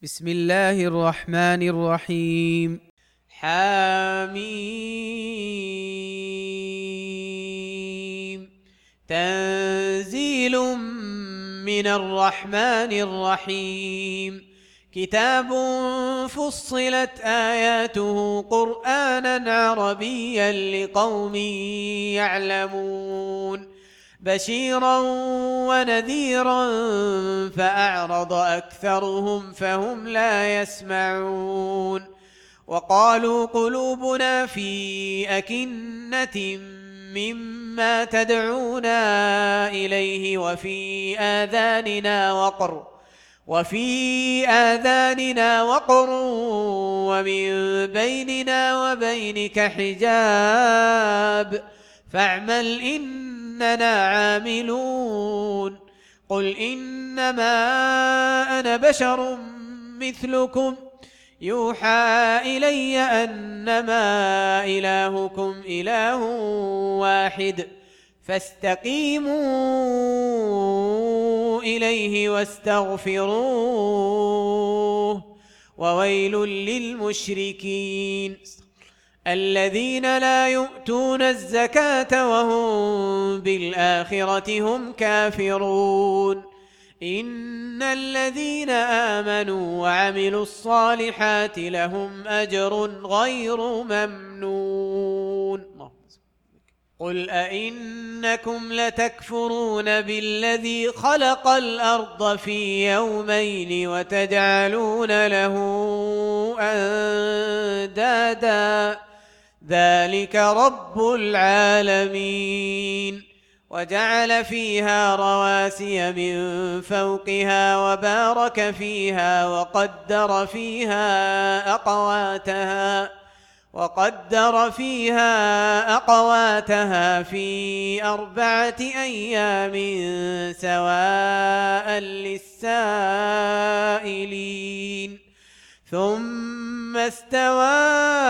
بسم الله الرحمن الرحيم. حميم. تنزيل من الرحمن الرحيم. كتاب فصلت آياته قرآنا عربيا لقوم يعلمون بشيرا ونذيرا فأعرض أكثرهم فهم لا يسمعون. وقالوا قلوبنا في أكنة مما تدعونا إليه وفي آذاننا وقر ومن بيننا وبينك حجاب فاعمل إننا عاملون. قل إنما أنا بشر مثلكم يوحى إلي أنما إلهكم إله واحد فاستقيموا إليه واستغفروه وويل للمشركين الذين لا يؤتون الزكاة وهم بالآخرة هم كافرون. إن الذين آمنوا وعملوا الصالحات لهم أجر غير ممنون. قل أئنكم لتكفرون بالذي خلق الأرض في يومين وتجعلون له أندادا ذلك رب العالمين. وجعل فيها رواسي من فوقها وبارك فيها وقدر فيها أقواتها في 4 أيام سواء للسائلين ثم استوى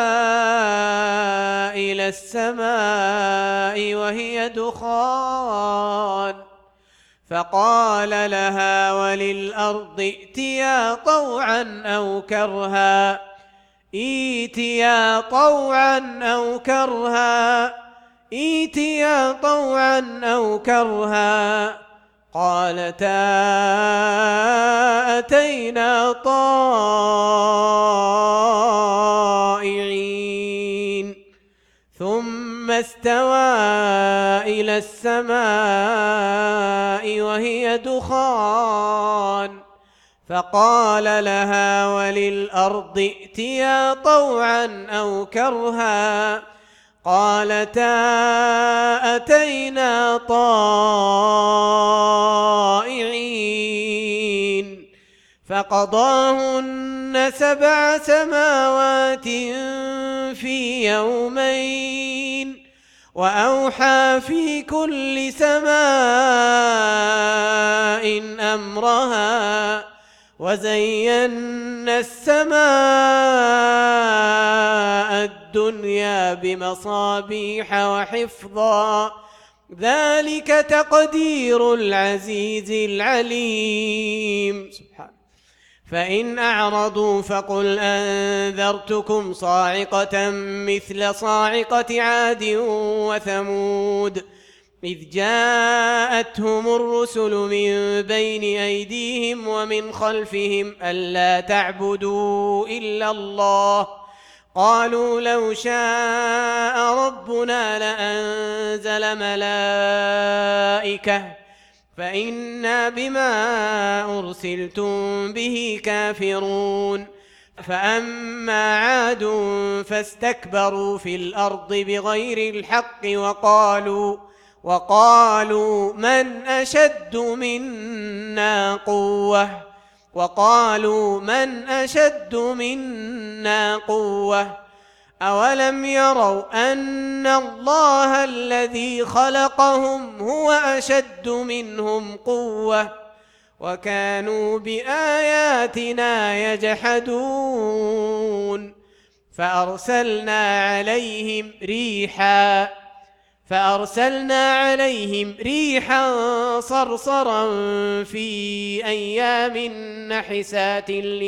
إلى السماء وهي دخان فقال لها وللأرض ائتيا طوعا أو كرها قالتا أتينا طائعين. ثم استوى إلى السماء وهي دخان فقال لها وللأرض ائتيا طوعا أو كرها قالتا أتينا طائعين. فقضاهن 7 سماوات في يومين وأوحى في كل سماء أمرها وزينا السماء الدنيا بمصابيح وحفظا ذلك تقدير العزيز العليم. فإن أعرضوا فقل أنذرتكم صاعقة مثل صاعقة عاد وثمود إذ جاءتهم الرسل من بين أيديهم ومن خلفهم ألا تعبدوا إلا الله قالوا لو شاء ربنا لأنزل ملائكة فإنا بما أرسلتم به كافرون. فأما عاد فاستكبروا في الأرض بغير الحق وقالوا من أشد منا قوة أولم يروا أن الله الذي خلقهم هو أشد منهم قوة وكانوا بآياتنا يجحدون. فأرسلنا عليهم ريحا فأرسلنا عليهم ريحا صرصرا في أيام نحسات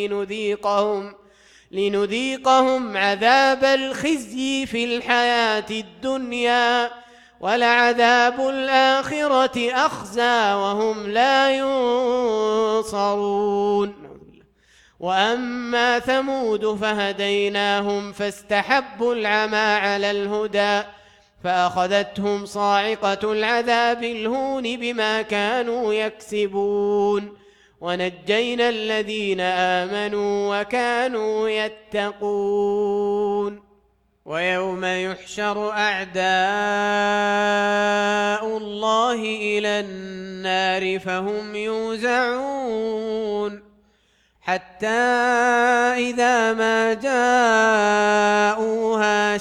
لنذيقهم عذاب الخزي في الحياة الدنيا ولعذاب الآخرة أخزى وهم لا ينصرون. وأما ثمود فهديناهم فاستحبوا العمى على الهدى فأخذتهم صاعقة العذاب الهون بما كانوا يكسبون ونجينا الذين آمنوا وكانوا يتقون. ويوم يحشر أعداء الله إلى النار فهم يوزعون حتى إذا ما جاءوها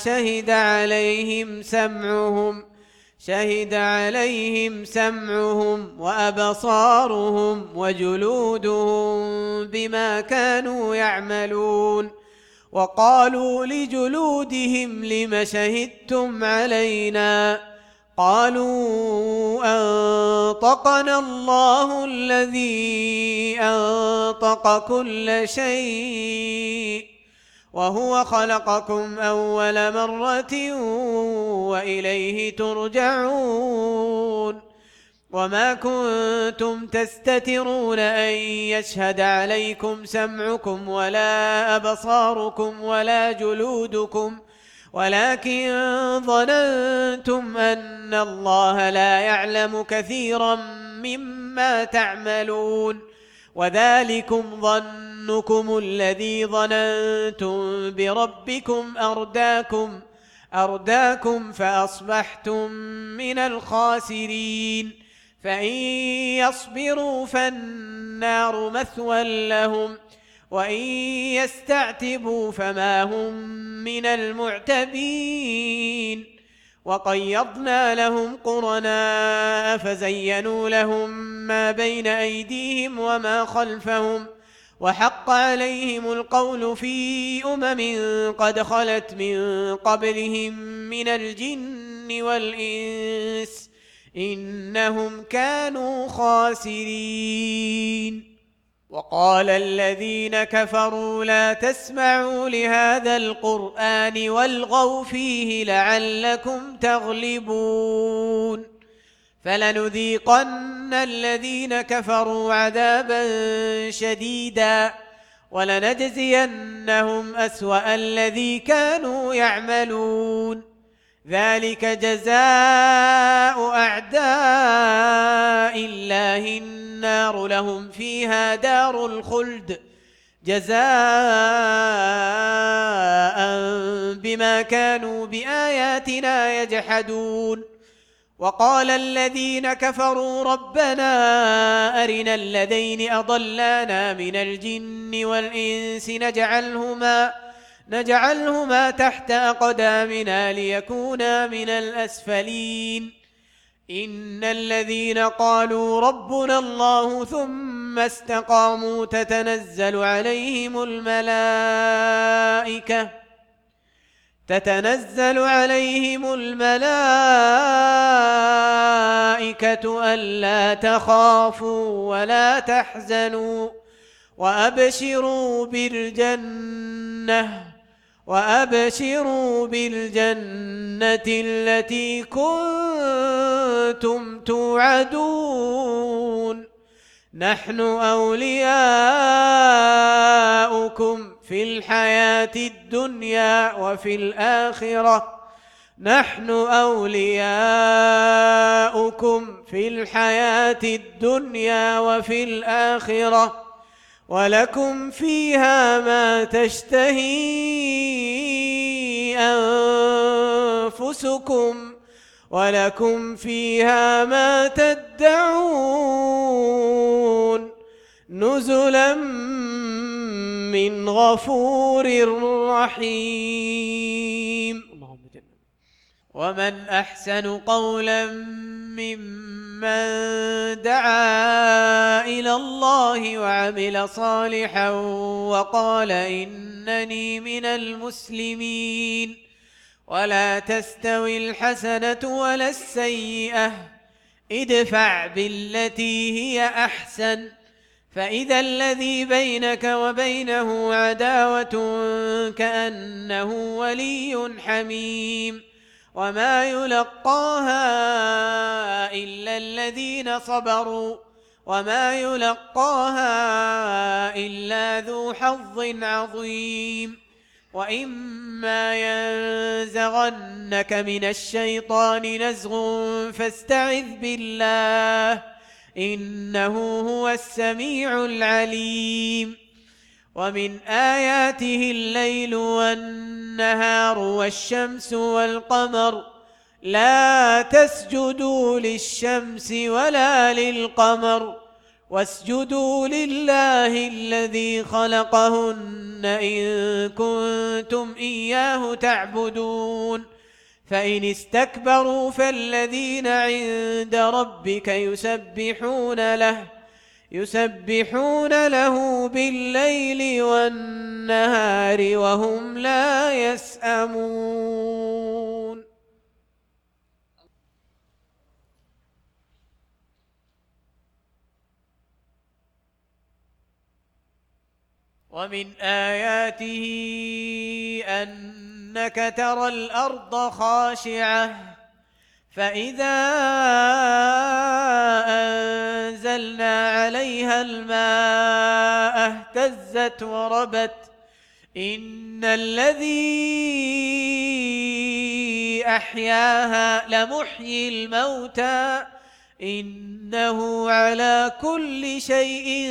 شهد عليهم سمعهم وأبصارهم وجلودهم بما كانوا يعملون وقالوا لجلودهم لم شهدتم علينا قالوا أنطقنا الله الذي أنطق كل شيء وهو خلقكم أول مرة وإليه ترجعون. وما كنتم تستترون أن يشهد عليكم سمعكم ولا أبصاركم ولا جلودكم ولكن ظننتم أن الله لا يعلم كثيرا مما تعملون وذلكم ظنكم الذي ظننتم بربكم أرداكم فأصبحتم من الخاسرين. فإن يصبروا فالنار مثوى لهم وإن يستعتبوا فما هم من المعتبين. وقيضنا لهم قرناء فزينوا لهم ما بين أيديهم وما خلفهم وحق عليهم القول في قد خلت من قبلهم من الجن والإنس إنهم كانوا خاسرين. وقال الذين كفروا لا تسمعوا لهذا القرآن والغوا فيه لعلكم تغلبون. فلنذيقن الذين كفروا عذابا شديدا ولنجزينهم أسوأ الذي كانوا يعملون. ذلك جزاء أعداء الله النار لهم فيها دار الخلد جزاء بما كانوا بآياتنا يجحدون. وقال الذين كفروا ربنا أرنا الذين أضلانا من الجن والإنس نجعلهما تحت أقدامنا ليكونا من الأسفلين. إن الذين قالوا ربنا الله ثم استقاموا تتنزل عليهم الملائكة ألا تخافوا ولا تحزنوا وأبشروا بالجنة التي كنتم توعدون. نحن أولياؤكم في الحياة الدنيا وفي الآخرة ولكم فيها ما تشتهي أنفسكم ولكم فيها ما تدعون نزلا من غفور رحيم. ومن أحسن قولا ممن دعا إلى الله وعمل صالحا وقال إنني من المسلمين ولا تستوي الحسنة ولا السيئة ادفع بالتي هي أحسن فإذا الذي بينك وبينه عداوة كأنه ولي حميم وما يلقاها إلا الذين صبروا وما يلقاها إلا ذو حظ عظيم وإما ينزغنك من الشيطان نزغ فاستعذ بالله إنه هو السميع العليم ومن آياته الليل والنهار والشمس والقمر لا تسجدوا للشمس ولا للقمر واسجدوا لله الذي خلقهن إن كنتم إياه تعبدون فإن استكبروا فالذين عند ربك يسبحون له بالليل والنهار وهم لا يسأمون. ومن آياته أنك ترى الأرض خاشعة فإذا أنزلنا عليها الماء اهتزت وربت إن الذي أحياها لمحيي الموتى إنه على كل شيء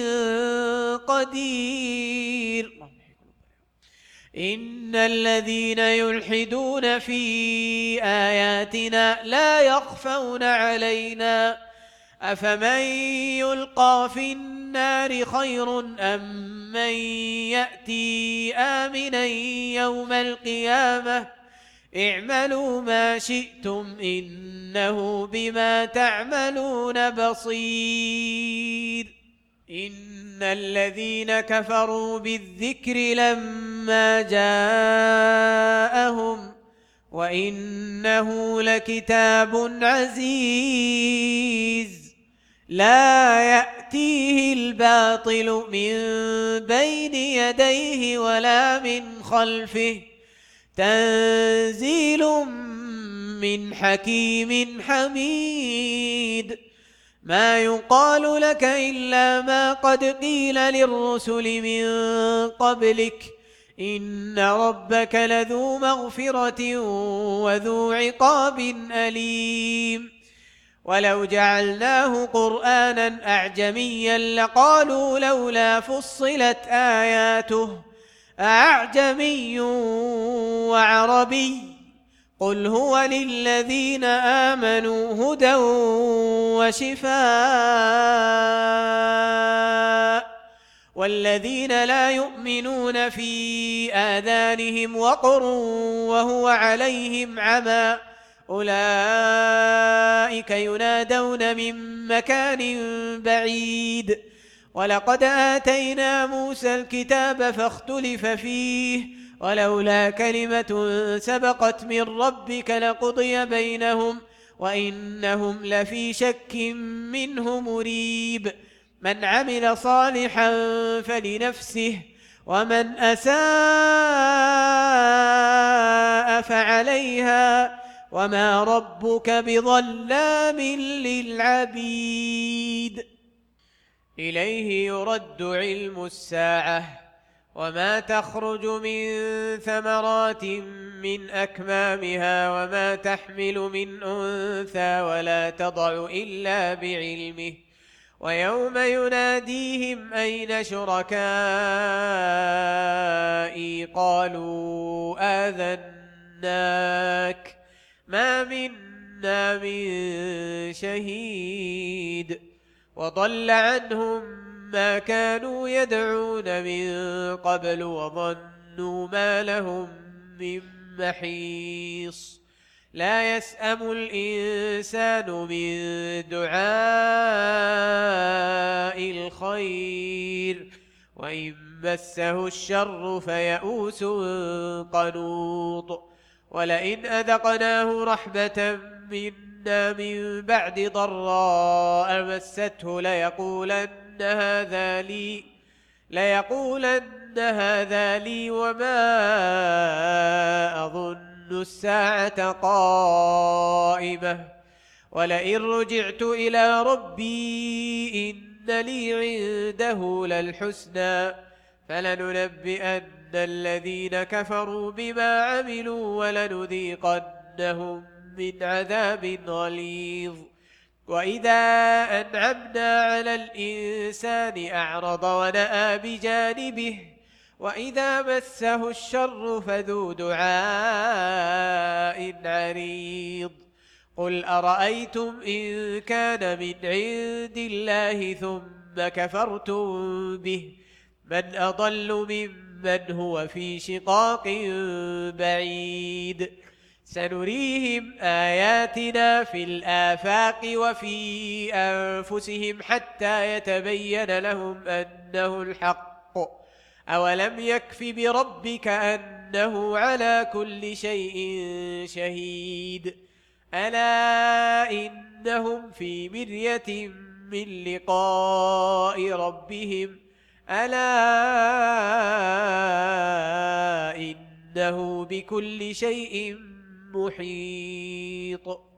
قدير. إن الذين يلحدون في آياتنا لا يخفون علينا أفمن يلقى في النار خير أم من يأتي آمنا يوم القيامة اعملوا ما شئتم إنه بما تعملون بصير. إن الذين كفروا بالذكر لما جاءهم وإنه لكتاب عزيز لا يأتيه الباطل من بين يديه ولا من خلفه تنزيل من حكيم حميد ما يقال لك إلا ما قد قيل للرسل من قبلك إن ربك لذو مغفرة وذو عقاب أليم ولو جعلناه قرآنا أعجميا لقالوا لولا فصلت آياته أعجمي وعربي قل هو للذين آمنوا هدى وشفاء والذين لا يؤمنون في آذانهم وقر وهو عليهم عمى أولئك ينادون من مكان بعيد ولقد آتينا موسى الكتاب فاختلف فيه ولولا كلمة سبقت من ربك لقضي بينهم وإنهم لفي شك منه مريب من عمل صالحا فلنفسه ومن أساء فعليها وما ربك بظلام للعبيد. إليه يرد علم الساعة وما تخرج من ثمرات من أكمامها وما تحمل من أنثى ولا تضع إلا بعلمه ويوم يناديهم أين شركائي قالوا آذناك ما منا من شهيد وضل عنهم ما كانوا يدعون من قبل وظنوا ما لهم من محيص لا يسأم الإنسان من دعاء الخير وإن مسه الشر فيئوس قنوط ولئن أذقناه رحمة منا من بعد ضراء مسته ليقولن هذا لي وما أظن الساعة قائمة ولئن رجعت إلى ربي إن لي عنده للحسنى فلننبئن الذين كفروا بما عملوا ولنذيقنهم من عذاب غليظ. وإذا أنعمنا على الإنسان أعرض ونأى بجانبه وإذا مسه الشر فذو دعاء عريض. قل أرأيتم إن كان من عند الله ثم كفرتم به من أضل ممن هو في شقاق بعيد. سنريهم آياتنا في الآفاق وفي أنفسهم حتى يتبين لهم أنه الحق. أولم يكف بربك أنه على كل شيء شهيد. ألا إنهم في مرية من لقاء ربهم ألا إنه بكل شيء محيط.